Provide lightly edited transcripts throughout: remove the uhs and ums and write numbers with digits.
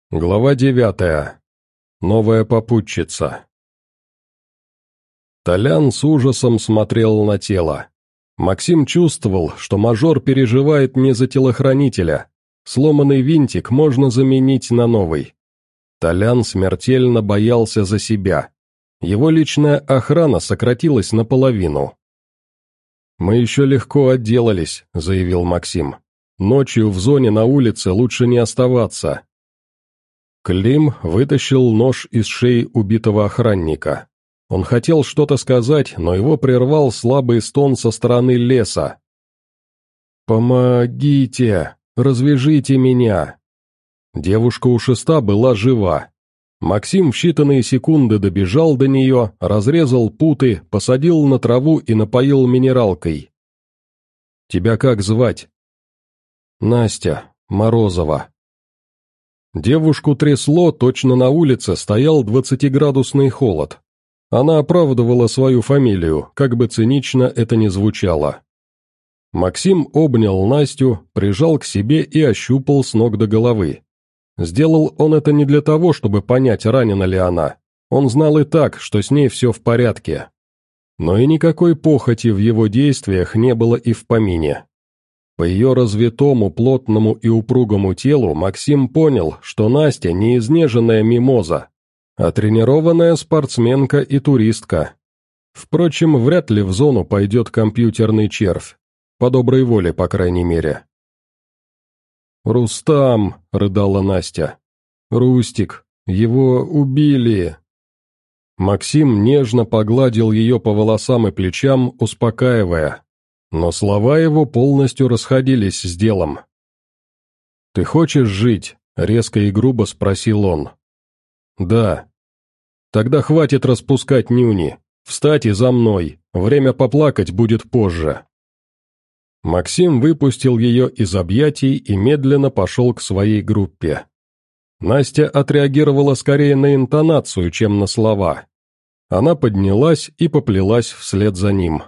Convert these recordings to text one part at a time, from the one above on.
Глава 9. Новая попутчица. Толян с ужасом смотрел на тело. Максим чувствовал, что мажор переживает не за телохранителя. Сломанный винтик можно заменить на новый. Толян смертельно боялся за себя. Его личная охрана сократилась наполовину. «Мы еще легко отделались», — заявил Максим. «Ночью в зоне на улице лучше не оставаться». Клим вытащил нож из шеи убитого охранника. Он хотел что-то сказать, но его прервал слабый стон со стороны леса. «Помогите! Развяжите меня!» Девушка у шеста была жива. Максим в считанные секунды добежал до нее, разрезал путы, посадил на траву и напоил минералкой. «Тебя как звать?» «Настя Морозова». Девушку трясло, точно на улице стоял 20-градусный холод. Она оправдывала свою фамилию, как бы цинично это ни звучало. Максим обнял Настю, прижал к себе и ощупал с ног до головы. Сделал он это не для того, чтобы понять, ранена ли она. Он знал и так, что с ней все в порядке. Но и никакой похоти в его действиях не было и в помине. По ее развитому, плотному и упругому телу Максим понял, что Настя не изнеженная мимоза, а тренированная спортсменка и туристка. Впрочем, вряд ли в зону пойдет компьютерный червь, по доброй воле, по крайней мере. «Рустам!» — рыдала Настя. «Рустик! Его убили!» Максим нежно погладил ее по волосам и плечам, успокаивая. Но слова его полностью расходились с делом. «Ты хочешь жить?» — резко и грубо спросил он. «Да». «Тогда хватит распускать нюни. Встать и за мной. Время поплакать будет позже». Максим выпустил ее из объятий и медленно пошел к своей группе. Настя отреагировала скорее на интонацию, чем на слова. Она поднялась и поплелась вслед за ним.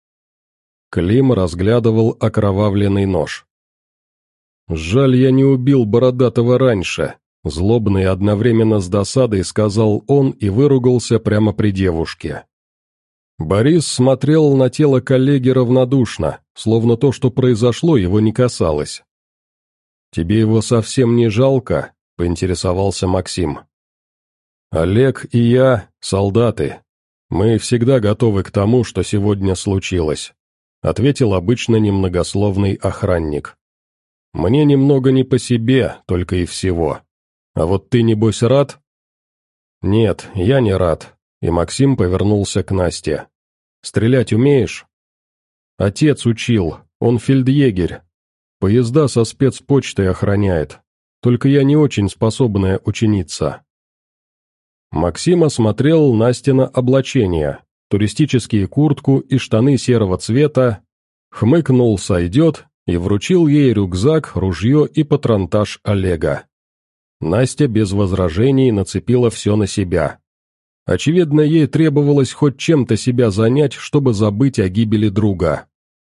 Клим разглядывал окровавленный нож. «Жаль, я не убил Бородатого раньше», — злобно и одновременно с досадой сказал он и выругался прямо при девушке. Борис смотрел на тело коллеги равнодушно, словно то, что произошло, его не касалось. «Тебе его совсем не жалко?» — поинтересовался Максим. «Олег и я — солдаты. Мы всегда готовы к тому, что сегодня случилось», — ответил обычно немногословный охранник. «Мне немного не по себе, только и всего. А вот ты, небось, рад?» «Нет, я не рад», — и Максим повернулся к Насте. «Стрелять умеешь?» «Отец учил, он фельдъегерь. Поезда со спецпочтой охраняет. Только я не очень способная ученица». Максим осмотрел Настино облачение, туристические куртку и штаны серого цвета, хмыкнул «сойдет» и вручил ей рюкзак, ружье и патронтаж Олега. Настя без возражений нацепила все на себя. Очевидно, ей требовалось хоть чем-то себя занять, чтобы забыть о гибели друга.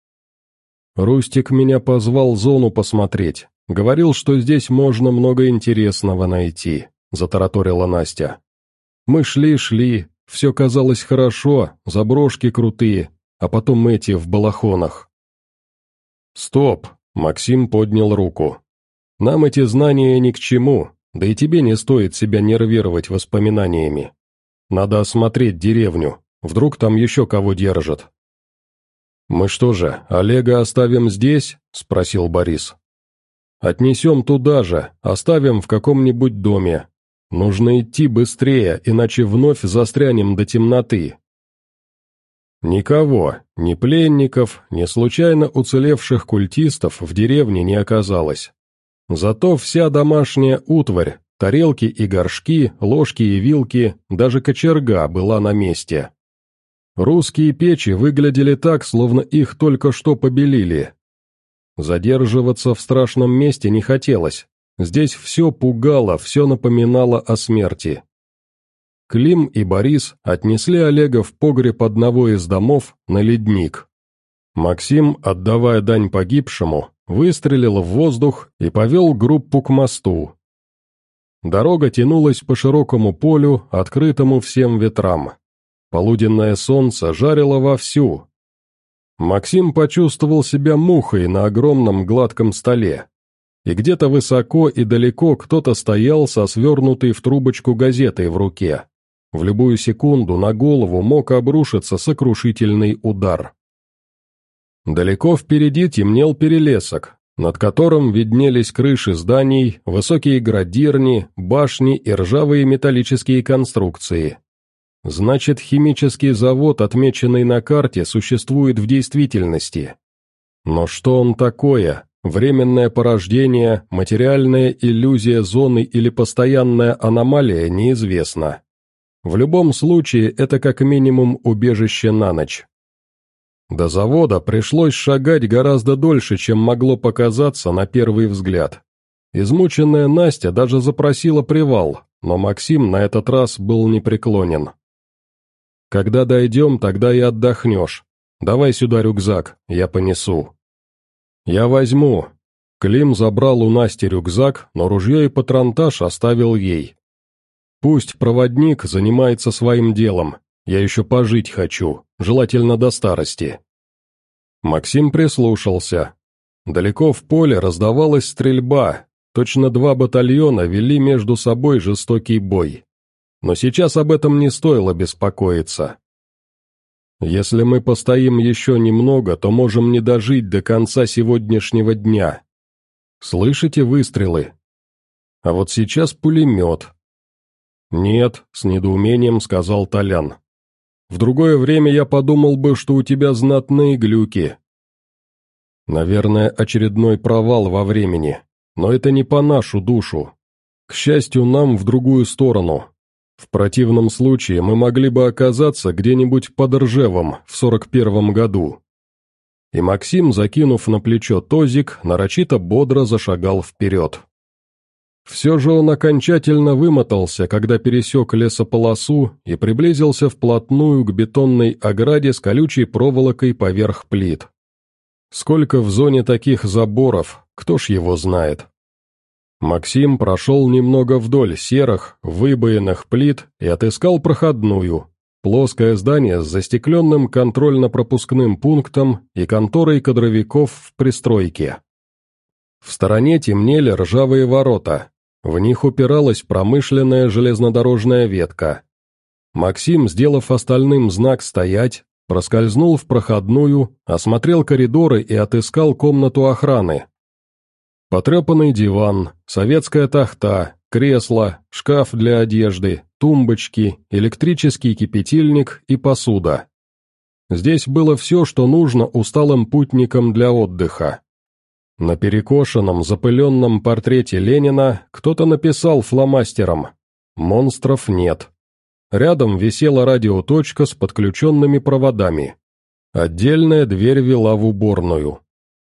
«Рустик меня позвал зону посмотреть. Говорил, что здесь можно много интересного найти», — затараторила Настя. «Мы шли, все казалось хорошо, заброшки крутые, а потом эти в балахонах». «Стоп!» — Максим поднял руку. «Нам эти знания ни к чему, да и тебе не стоит себя нервировать воспоминаниями. Надо осмотреть деревню, вдруг там еще кого держат». «Мы что же, Олега оставим здесь?» — спросил Борис. «Отнесем туда же, оставим в каком-нибудь доме. Нужно идти быстрее, иначе вновь застрянем до темноты». Никого, ни пленников, ни случайно уцелевших культистов в деревне не оказалось. Зато вся домашняя утварь, тарелки и горшки, ложки и вилки, даже кочерга была на месте. Русские печи выглядели так, словно их только что побелили. Задерживаться в страшном месте не хотелось. Здесь все пугало, все напоминало о смерти. Клим и Борис отнесли Олега в погреб одного из домов на ледник. Максим, отдавая дань погибшему, выстрелил в воздух и повел группу к мосту. Дорога тянулась по широкому полю, открытому всем ветрам. Полуденное солнце жарило вовсю. Максим почувствовал себя мухой на огромном гладком столе. И где-то высоко и далеко кто-то стоял со свернутой в трубочку газетой в руке. В любую секунду на голову мог обрушиться сокрушительный удар. Далеко впереди темнел перелесок, над которым виднелись крыши зданий, высокие градирни, башни и ржавые металлические конструкции. Значит, химический завод, отмеченный на карте, существует в действительности. Но что он такое? Временное порождение, материальная иллюзия зоны или постоянная аномалия неизвестно. В любом случае, это как минимум убежище на ночь. До завода пришлось шагать гораздо дольше, чем могло показаться на первый взгляд. Измученная Настя даже запросила привал, но Максим на этот раз был непреклонен. «Когда дойдем, тогда и отдохнешь. Давай сюда рюкзак, я понесу». «Я возьму». Клим забрал у Насти рюкзак, но ружье и патронтаж оставил ей. «Пусть проводник занимается своим делом, я еще пожить хочу, желательно до старости». Максим прислушался. Далеко в поле раздавалась стрельба, точно два батальона вели между собой жестокий бой. Но сейчас об этом не стоило беспокоиться. Если мы постоим еще немного, то можем не дожить до конца сегодняшнего дня. Слышите выстрелы? А вот сейчас пулемет. Нет, с недоумением сказал Толян. В другое время я подумал бы, что у тебя знатные глюки. Наверное, очередной провал во времени, но это не по нашу душу. К счастью, нам в другую сторону. В противном случае мы могли бы оказаться где-нибудь под Ржевом в 41-м году. И Максим, закинув на плечо тозик, нарочито бодро зашагал вперед. Все же он окончательно вымотался, когда пересек лесополосу и приблизился вплотную к бетонной ограде с колючей проволокой поверх плит. Сколько в зоне таких заборов, кто ж его знает? Максим прошел немного вдоль серых, выбоенных плит и отыскал проходную, плоское здание с застекленным контрольно-пропускным пунктом и конторой кадровиков в пристройке. В стороне темнели ржавые ворота, в них упиралась промышленная железнодорожная ветка. Максим, сделав остальным знак «стоять», проскользнул в проходную, осмотрел коридоры и отыскал комнату охраны. Потрепанный диван, советская тахта, кресло, шкаф для одежды, тумбочки, электрический кипятильник и посуда. Здесь было все, что нужно усталым путникам для отдыха. На перекошенном, запыленном портрете Ленина кто-то написал фломастером «Монстров нет». Рядом висела радиоточка с подключенными проводами. Отдельная дверь вела в уборную.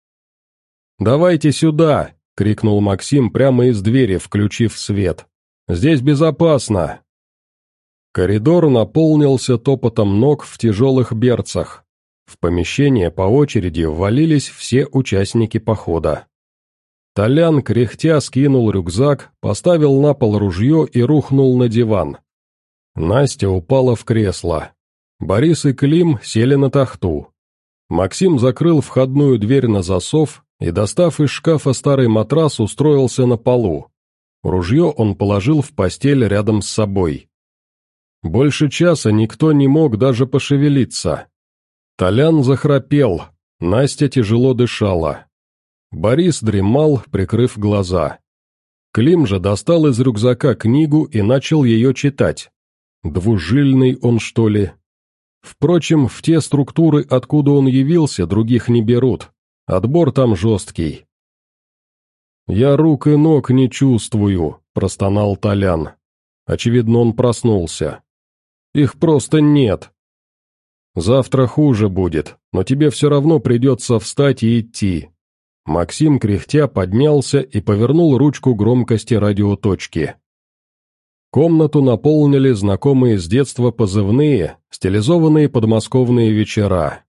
«Давайте сюда!» — крикнул Максим прямо из двери, включив свет. «Здесь безопасно!» Коридор наполнился топотом ног в тяжелых берцах. В помещение по очереди ввалились все участники похода. Толян, кряхтя, скинул рюкзак, поставил на пол ружье и рухнул на диван. Настя упала в кресло. Борис и Клим сели на тахту. Максим закрыл входную дверь на засов и, достав из шкафа старый матрас, устроился на полу. Ружье он положил в постель рядом с собой. Больше часа никто не мог даже пошевелиться. Толян захрапел, Настя тяжело дышала. Борис дремал, прикрыв глаза. Клим же достал из рюкзака книгу и начал ее читать. Двужильный он, что ли? Впрочем, в те структуры, откуда он явился, других не берут. Отбор там жесткий. «Я рук и ног не чувствую», — простонал Толян. Очевидно, он проснулся. «Их просто нет». «Завтра хуже будет, но тебе все равно придется встать и идти». Максим, кряхтя, поднялся и повернул ручку громкости радиоточки. Комнату наполнили знакомые с детства позывные, стилизованные подмосковные вечера.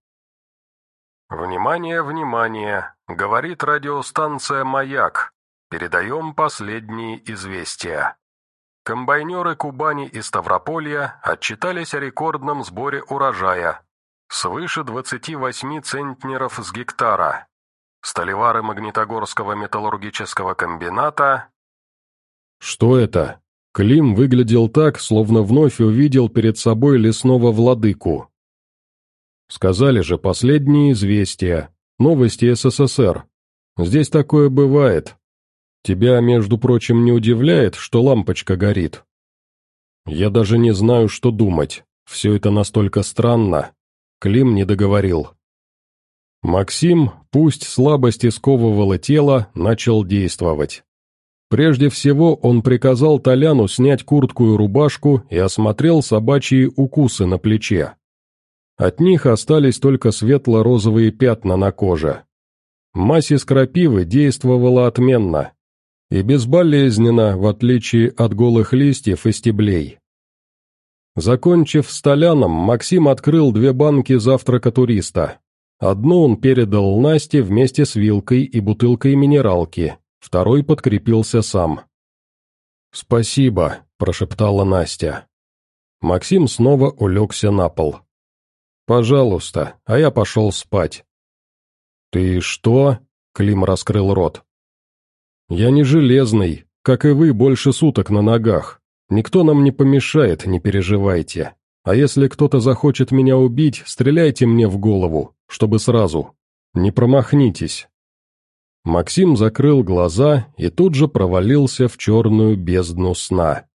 «Внимание, внимание! Говорит радиостанция «Маяк». Передаем последние известия. комбайнеры Кубани и Ставрополья отчитались о рекордном сборе урожая – свыше 28 центнеров с гектара. Сталевары Магнитогорского металлургического комбината... Что это? Клим выглядел так, словно вновь увидел перед собой лесного владыку. Сказали же последние известия, новости СССР. Здесь такое бывает. Тебя, между прочим, не удивляет, что лампочка горит? Я даже не знаю, что думать. Все это настолько странно. Клим не договорил. Максим, пусть слабость и сковывала тело, начал действовать. Прежде всего он приказал Толяну снять куртку и рубашку и осмотрел собачьи укусы на плече. От них остались только светло-розовые пятна на коже. Мазь из крапивы действовала отменно и безболезненно, в отличие от голых листьев и стеблей. Закончив с Толяном, Максим открыл 2 банки завтрака туриста. Одну он передал Насте вместе с вилкой и бутылкой минералки, второй подкрепился сам. «Спасибо», – прошептала Настя. Максим снова улегся на пол. «Пожалуйста, а я пошел спать». «Ты что?» – Клим раскрыл рот. «Я не железный, как и вы, больше суток на ногах. Никто нам не помешает, не переживайте. А если кто-то захочет меня убить, стреляйте мне в голову, чтобы сразу. Не промахнитесь». Максим закрыл глаза и тут же провалился в черную бездну сна.